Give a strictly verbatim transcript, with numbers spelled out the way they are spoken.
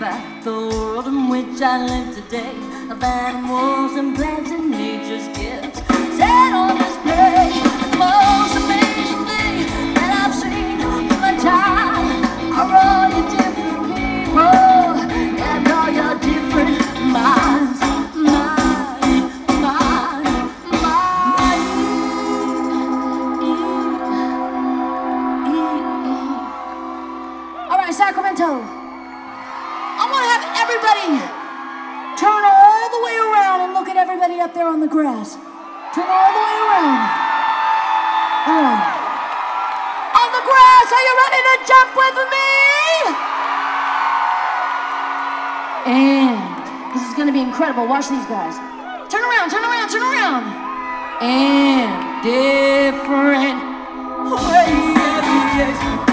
about the world in which I live today. Of animals and plants and nature's gifts set on display. The most amazing thing that I've seen in my time are all your different people and all your different minds. Mind, mind, mind. All right, Sacramento. I want to have everybody turn all the way around and look at everybody up there on the grass. Turn all the way around. All right. On the grass, are you ready to jump with me? And this is going to be incredible. Watch these guys. Turn around, turn around, turn around. And different ways.